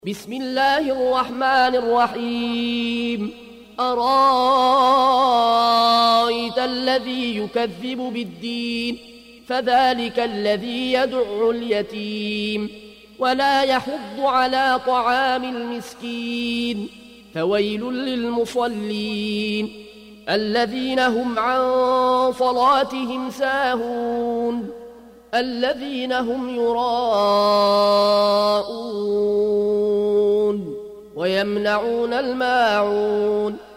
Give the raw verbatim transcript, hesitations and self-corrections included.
بسم الله الرحمن الرحيم أرايت الذي يكذب بالدين فذلك الذي يدع اليتيم ولا يحض على طعام المسكين فويل للمصلين الذين هم عن صلاتهم ساهون الذين هم يراءون ويمنعون الماعون